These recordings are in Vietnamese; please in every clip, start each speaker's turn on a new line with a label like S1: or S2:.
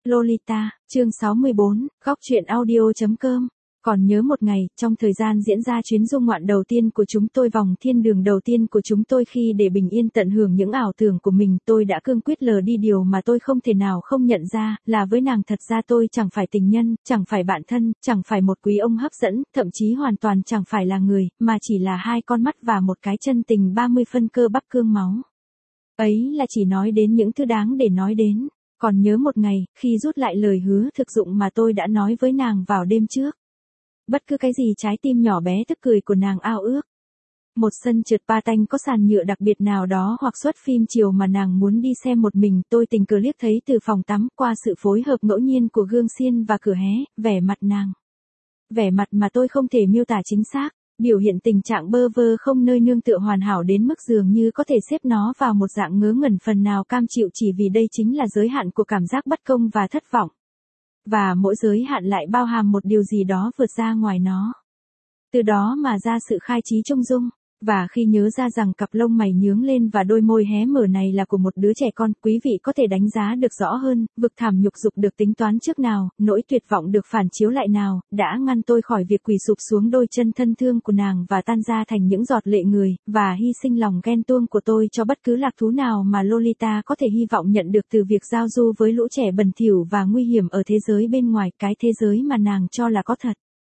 S1: Lolita, chương 64, góc truyện audio.com. Còn nhớ một ngày, trong thời gian diễn ra chuyến du ngoạn đầu tiên của chúng tôi, vòng thiên đường đầu tiên của chúng tôi, khi để bình yên tận hưởng những ảo tưởng của mình, tôi đã cương quyết lờ đi điều mà tôi không thể nào không nhận ra, là với nàng thật ra tôi chẳng phải tình nhân, chẳng phải bạn thân, chẳng phải một quý ông hấp dẫn, thậm chí hoàn toàn chẳng phải là người, mà chỉ là hai con mắt và một cái chân tình 30 phân cơ bắp cương máu. Ấy là chỉ nói đến những thứ đáng để nói đến. Còn nhớ một ngày, khi rút lại lời hứa thực dụng mà tôi đã nói với nàng vào đêm trước. Bất cứ cái gì trái tim nhỏ bé tức cười của nàng ao ước. Một sân trượt patin có sàn nhựa đặc biệt nào đó, hoặc suất phim chiều mà nàng muốn đi xem một mình, tôi tình cờ liếc thấy từ phòng tắm, qua sự phối hợp ngẫu nhiên của gương xiên và cửa hé, vẻ mặt nàng. Vẻ mặt mà tôi không thể miêu tả chính xác. Biểu hiện tình trạng bơ vơ không nơi nương tựa hoàn hảo đến mức dường như có thể xếp nó vào một dạng ngớ ngẩn phần nào cam chịu, chỉ vì đây chính là giới hạn của cảm giác bất công và thất vọng. Và mỗi giới hạn lại bao hàm một điều gì đó vượt ra ngoài nó. Từ đó mà ra sự khai trí trung dung. Và khi nhớ ra rằng cặp lông mày nhướng lên và đôi môi hé mở này là của một đứa trẻ con, quý vị có thể đánh giá được rõ hơn, vực thẳm nhục dục được tính toán trước nào, nỗi tuyệt vọng được phản chiếu lại nào, đã ngăn tôi khỏi việc quỳ sụp xuống đôi chân thân thương của nàng và tan ra thành những giọt lệ người, và hy sinh lòng ghen tuông của tôi cho bất cứ lạc thú nào mà Lolita có thể hy vọng nhận được từ việc giao du với lũ trẻ bẩn thỉu và nguy hiểm ở thế giới bên ngoài, cái thế giới mà nàng cho là có thật.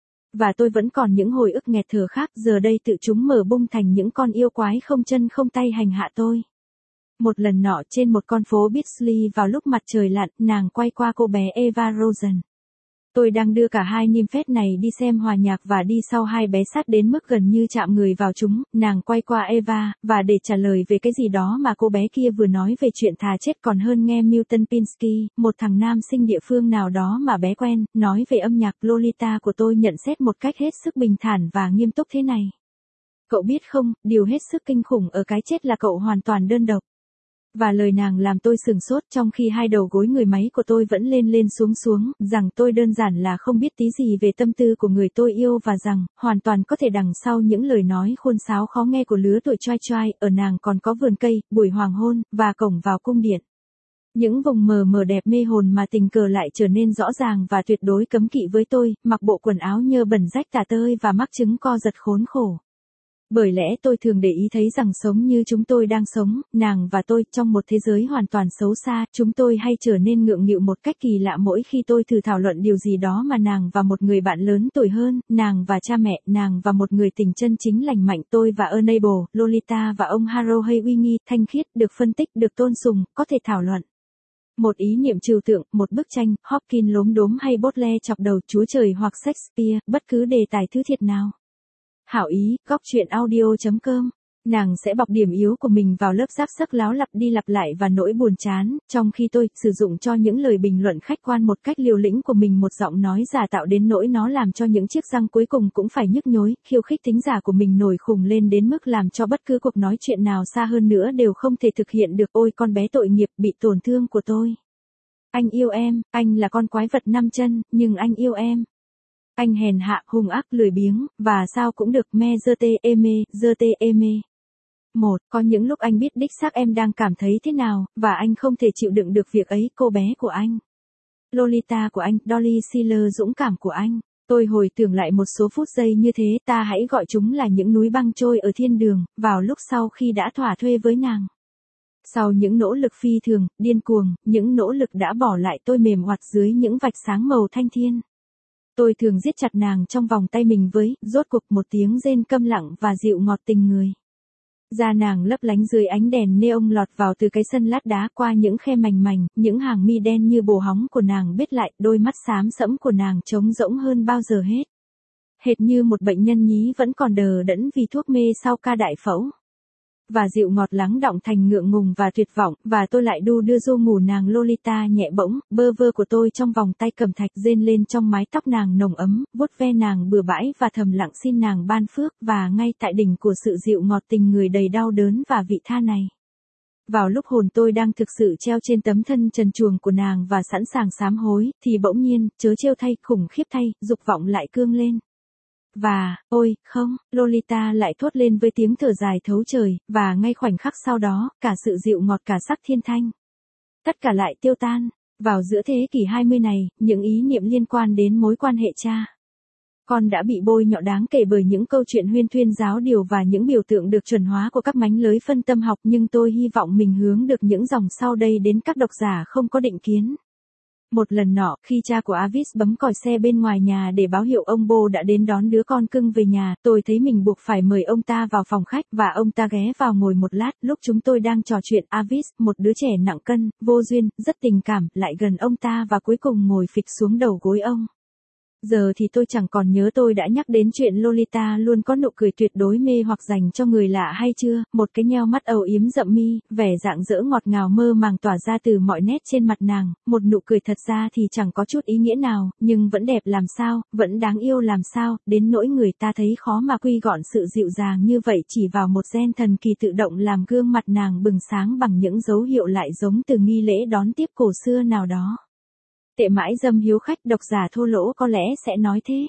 S1: Và tôi vẫn còn những hồi ức nghẹt thở khác, giờ đây tự chúng mở bung thành những con yêu quái không chân không tay hành hạ tôi. Một lần nọ trên một con phố Beasley vào lúc mặt trời lặn, nàng quay qua cô bé Eva Rosen. Tôi đang đưa cả hai nymphet này đi xem hòa nhạc và đi sau hai bé sát đến mức gần như chạm người vào chúng, nàng quay qua Eva, và để trả lời về cái gì đó mà cô bé kia vừa nói về chuyện thà chết còn hơn nghe Milton Pinsky, một thằng nam sinh địa phương nào đó mà bé quen, nói về âm nhạc. Lolita của tôi nhận xét một cách hết sức bình thản và nghiêm túc thế này. Cậu biết không, điều hết sức kinh khủng ở cái chết là cậu hoàn toàn đơn độc. Và lời nàng làm tôi sửng sốt, trong khi hai đầu gối người máy của tôi vẫn lên lên xuống xuống, rằng tôi đơn giản là không biết tí gì về tâm tư của người tôi yêu, và rằng, hoàn toàn có thể đằng sau những lời nói khôn sáo khó nghe của lứa tuổi choai choai, ở nàng còn có vườn cây, buổi hoàng hôn, và cổng vào cung điện. Những vùng mờ mờ đẹp mê hồn mà tình cờ lại trở nên rõ ràng và tuyệt đối cấm kỵ với tôi, mặc bộ quần áo nhơ bẩn rách tả tơi và mắc chứng co giật khốn khổ. Bởi lẽ tôi thường để ý thấy rằng sống như chúng tôi đang sống, nàng và tôi, trong một thế giới hoàn toàn xấu xa, chúng tôi hay trở nên ngượng nghịu một cách kỳ lạ mỗi khi tôi thử thảo luận điều gì đó mà nàng và một người bạn lớn tuổi hơn, nàng và cha mẹ, nàng và một người tình chân chính lành mạnh, tôi và Ernable, Lolita và ông Harrow hay uy nghi, thanh khiết, được phân tích, được tôn sùng, có thể thảo luận. Một ý niệm trừu tượng, một bức tranh, Hopkins lốm đốm hay Baudelaire chọc đầu, Chúa Trời hoặc Shakespeare, bất cứ đề tài thứ thiệt nào. Hảo ý, góc truyện audio.com. Nàng sẽ bọc điểm yếu của mình vào lớp rác sắc láo lặp đi lặp lại và nỗi buồn chán, trong khi tôi sử dụng cho những lời bình luận khách quan một cách liều lĩnh của mình một giọng nói giả tạo đến nỗi nó làm cho những chiếc răng cuối cùng cũng phải nhức nhối, khiêu khích thính giả của mình nổi khùng lên đến mức làm cho bất cứ cuộc nói chuyện nào xa hơn nữa đều không thể thực hiện được. Ôi con bé tội nghiệp bị tổn thương của tôi. Anh yêu em, anh là con quái vật 5 chân, nhưng anh yêu em. Anh hèn hạ, hung ác, lười biếng, và sao cũng được, dơ tê ê mê. Có những lúc anh biết đích xác em đang cảm thấy thế nào, và anh không thể chịu đựng được việc ấy. Cô bé của anh. Lolita của anh, Dolly Sealer dũng cảm của anh. Tôi hồi tưởng lại một số phút giây như thế, ta hãy gọi chúng là những núi băng trôi ở thiên đường, vào lúc sau khi đã thỏa thuê với nàng. Sau những nỗ lực phi thường, điên cuồng, những nỗ lực đã bỏ lại tôi mềm oặt dưới những vạch sáng màu thanh thiên. Tôi thường giết chặt nàng trong vòng tay mình với, rốt cuộc, một tiếng rên câm lặng và dịu ngọt tình người. Da nàng lấp lánh dưới ánh đèn neon lọt vào từ cái sân lát đá, qua những khe mảnh mảnh, những hàng mi đen như bồ hóng của nàng bết lại, đôi mắt xám sẫm của nàng trống rỗng hơn bao giờ hết. Hệt như một bệnh nhân nhí vẫn còn đờ đẫn vì thuốc mê sau ca đại phẫu. Và dịu ngọt lắng đọng thành ngượng ngùng và tuyệt vọng, và tôi lại đu đưa ru ngủ nàng. Lolita nhẹ bỗng, bơ vơ của tôi trong vòng tay cầm thạch, rên lên trong mái tóc nàng nồng ấm, vuốt ve nàng bừa bãi và thầm lặng xin nàng ban phước, và ngay tại đỉnh của sự dịu ngọt tình người đầy đau đớn và vị tha này. Vào lúc hồn tôi đang thực sự treo trên tấm thân trần truồng của nàng và sẵn sàng sám hối, thì bỗng nhiên, trớ trêu thay, khủng khiếp thay, dục vọng lại cương lên. Và, ôi, không, Lolita lại thốt lên với tiếng thở dài thấu trời, và ngay khoảnh khắc sau đó, cả sự dịu ngọt cả sắc thiên thanh. Tất cả lại tiêu tan, Vào giữa thế kỷ 20 này, những ý niệm liên quan đến mối quan hệ cha con đã bị bôi nhọ đáng kể bởi những câu chuyện huyên thuyên giáo điều và những biểu tượng được chuẩn hóa của các mánh lới phân tâm học, nhưng tôi hy vọng mình hướng được những dòng sau đây đến các độc giả không có định kiến. Một lần nọ, khi cha của Avis bấm còi xe bên ngoài nhà để báo hiệu ông Bô đã đến đón đứa con cưng về nhà, tôi thấy mình buộc phải mời ông ta vào phòng khách và ông ta ghé vào ngồi một lát. Lúc chúng tôi đang trò chuyện, Avis, một đứa trẻ nặng cân, vô duyên, rất tình cảm, lại gần ông ta và cuối cùng ngồi phịch xuống đầu gối ông. Giờ thì tôi chẳng còn nhớ tôi đã nhắc đến chuyện Lolita luôn có nụ cười tuyệt đối mê hoặc dành cho người lạ hay chưa, một cái nheo mắt âu yếm rậm mi, vẻ rạng rỡ ngọt ngào mơ màng tỏa ra từ mọi nét trên mặt nàng, một nụ cười thật ra thì chẳng có chút ý nghĩa nào, nhưng vẫn đẹp làm sao, vẫn đáng yêu làm sao, đến nỗi người ta thấy khó mà quy gọn sự dịu dàng như vậy chỉ vào một gen thần kỳ tự động làm gương mặt nàng bừng sáng bằng những dấu hiệu lại giống từ nghi lễ đón tiếp cổ xưa nào đó. Tệ mãi dâm hiếu khách, độc giả thô lỗ có lẽ sẽ nói thế.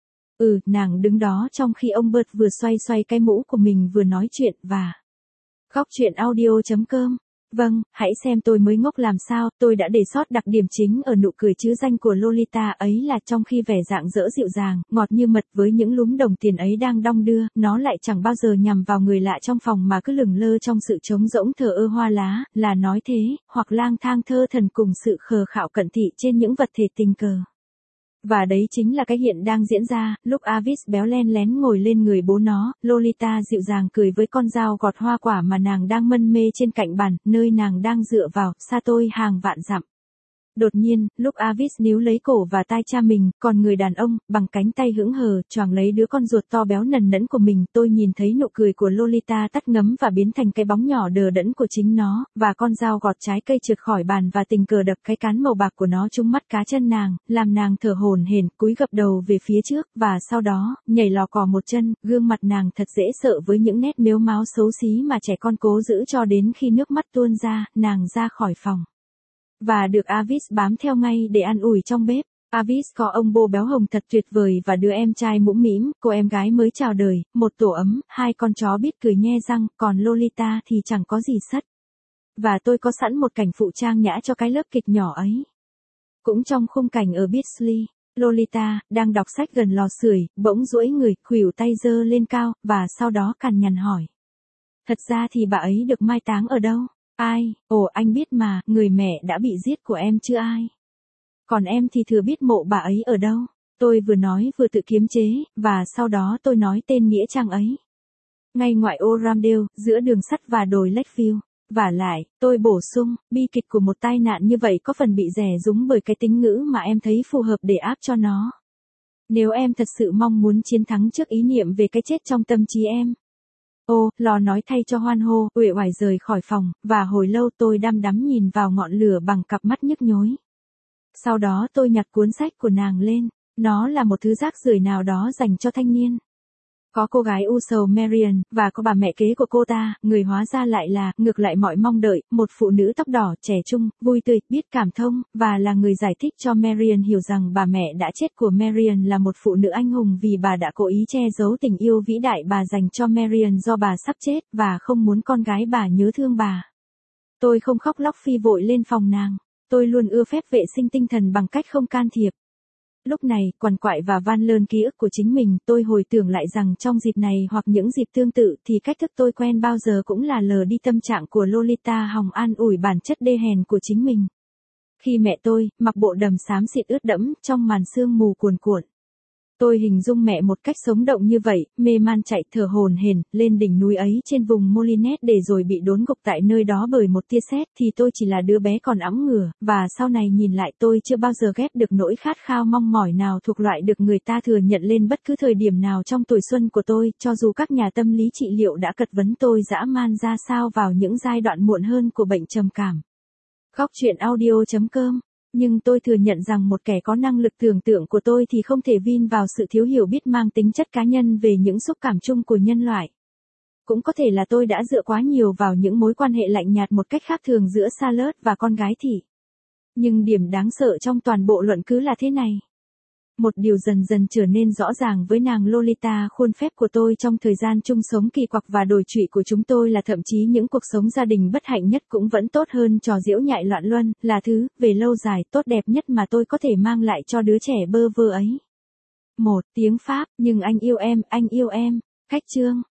S1: Nàng đứng đó trong khi ông Bert vừa xoay xoay cái mũ của mình vừa nói chuyện và Góc truyện audio.com. Vâng, hãy xem tôi mới ngốc làm sao, tôi đã để sót đặc điểm chính ở nụ cười chứ danh của Lolita ấy là trong khi vẻ rạng rỡ dịu dàng, ngọt như mật với những lúm đồng tiền ấy đang đong đưa, nó lại chẳng bao giờ nhằm vào người lạ trong phòng mà cứ lửng lơ trong sự trống rỗng thờ ơ hoa lá, là nói thế, hoặc lang thang thơ thần cùng sự khờ khạo cận thị trên những vật thể tình cờ. Và đấy chính là cái hiện đang diễn ra, lúc Avis béo len lén ngồi lên người bố nó, Lolita dịu dàng cười với con dao gọt hoa quả mà nàng đang mân mê trên cạnh bàn, nơi nàng đang dựa vào, xa tôi hàng vạn dặm. Đột nhiên, lúc Avis níu lấy cổ và tai cha mình, còn người đàn ông, bằng cánh tay hững hờ, choàng lấy đứa con ruột to béo nần nẫn của mình, tôi nhìn thấy nụ cười của Lolita tắt ngấm và biến thành cái bóng nhỏ đờ đẫn của chính nó, và con dao gọt trái cây trượt khỏi bàn và tình cờ đập cái cán màu bạc của nó trúng mắt cá chân nàng, làm nàng thở hổn hển, cúi gập đầu về phía trước, và sau đó, nhảy lò cò một chân, gương mặt nàng thật dễ sợ với những nét mếu máo xấu xí mà trẻ con cố giữ cho đến khi nước mắt tuôn ra, nàng ra khỏi phòng. Và được Avis bám theo ngay để an ủi trong bếp. Avis có ông bố béo hồng thật tuyệt vời và đứa em trai mũm mĩm, cô em gái mới chào đời, một tổ ấm, hai con chó biết cười nhe răng, còn Lolita thì chẳng có gì sất. Và tôi có sẵn một cảnh phụ trang nhã cho cái lớp kịch nhỏ ấy. Cũng trong khung cảnh ở Beasley, Lolita, đang đọc sách gần lò sưởi, bỗng duỗi người, khuỷu tay giơ lên cao, và sau đó cằn nhằn hỏi. Thật ra thì bà ấy được mai táng ở đâu? Ai? Ồ, anh biết mà, người mẹ đã bị giết của em chứ ai? Còn em thì thừa biết mộ bà ấy ở đâu? Tôi vừa nói vừa tự kiềm chế, và sau đó tôi nói tên nghĩa trang ấy. Ngay ngoại ô Ramdale, giữa đường sắt và đồi Lakeview. Vả lại, tôi bổ sung, bi kịch của một tai nạn như vậy có phần bị rẻ rúng bởi cái tính ngữ mà em thấy phù hợp để áp cho nó. Nếu em thật sự mong muốn chiến thắng trước ý niệm về cái chết trong tâm trí em. Lò nói thay cho hoan hô, uể oải rời khỏi phòng, và hồi lâu tôi đăm đắm nhìn vào ngọn lửa bằng cặp mắt nhức nhối. Sau đó tôi nhặt cuốn sách của nàng lên, nó là một thứ rác rưởi nào đó dành cho thanh niên. Có cô gái u sầu Marian, và có bà mẹ kế của cô ta, người hóa ra lại là, ngược lại mọi mong đợi, một phụ nữ tóc đỏ, trẻ trung, vui tươi, biết cảm thông, và là người giải thích cho Marian hiểu rằng bà mẹ đã chết của Marian là một phụ nữ anh hùng vì bà đã cố ý che giấu tình yêu vĩ đại bà dành cho Marian do bà sắp chết, và không muốn con gái bà nhớ thương bà. Tôi không khóc lóc phi vội lên phòng nàng. Tôi luôn ưa phép vệ sinh tinh thần bằng cách không can thiệp. Lúc này, quằn quại và van lơn ký ức của chính mình, tôi hồi tưởng lại rằng trong dịp này hoặc những dịp tương tự thì cách thức tôi quen bao giờ cũng là lờ đi tâm trạng của Lolita hòng an ủi bản chất đê hèn của chính mình. Khi mẹ tôi, mặc bộ đầm xám xịt ướt đẫm, trong màn sương mù cuồn cuộn. Tôi hình dung mẹ một cách sống động như vậy, mê man chạy thở hổn hển lên đỉnh núi ấy trên vùng Molinet để rồi bị đốn gục tại nơi đó bởi một tia sét, thì tôi chỉ là đứa bé còn ẵm ngửa, và sau này nhìn lại tôi chưa bao giờ ghép được nỗi khát khao mong mỏi nào thuộc loại được người ta thừa nhận lên bất cứ thời điểm nào trong tuổi xuân của tôi, cho dù các nhà tâm lý trị liệu đã cật vấn tôi dã man ra sao vào những giai đoạn muộn hơn của bệnh trầm cảm. Góc truyện audio.com. Nhưng tôi thừa nhận rằng một kẻ có năng lực tưởng tượng của tôi thì không thể vin vào sự thiếu hiểu biết mang tính chất cá nhân về những xúc cảm chung của nhân loại. Cũng có thể là tôi đã dựa quá nhiều vào những mối quan hệ lạnh nhạt một cách khác thường giữa Charlotte và con gái thị. Nhưng điểm đáng sợ trong toàn bộ luận cứ là thế này. một điều dần dần trở nên rõ ràng với nàng Lolita, khuôn phép của tôi trong thời gian chung sống kỳ quặc và đồi trụy của chúng tôi là thậm chí những cuộc sống gia đình bất hạnh nhất cũng vẫn tốt hơn trò diễu nhại loạn luân, là thứ, về lâu dài, tốt đẹp nhất mà tôi có thể mang lại cho đứa trẻ bơ vơ ấy. Tiếng Pháp, nhưng anh yêu em. Cách chương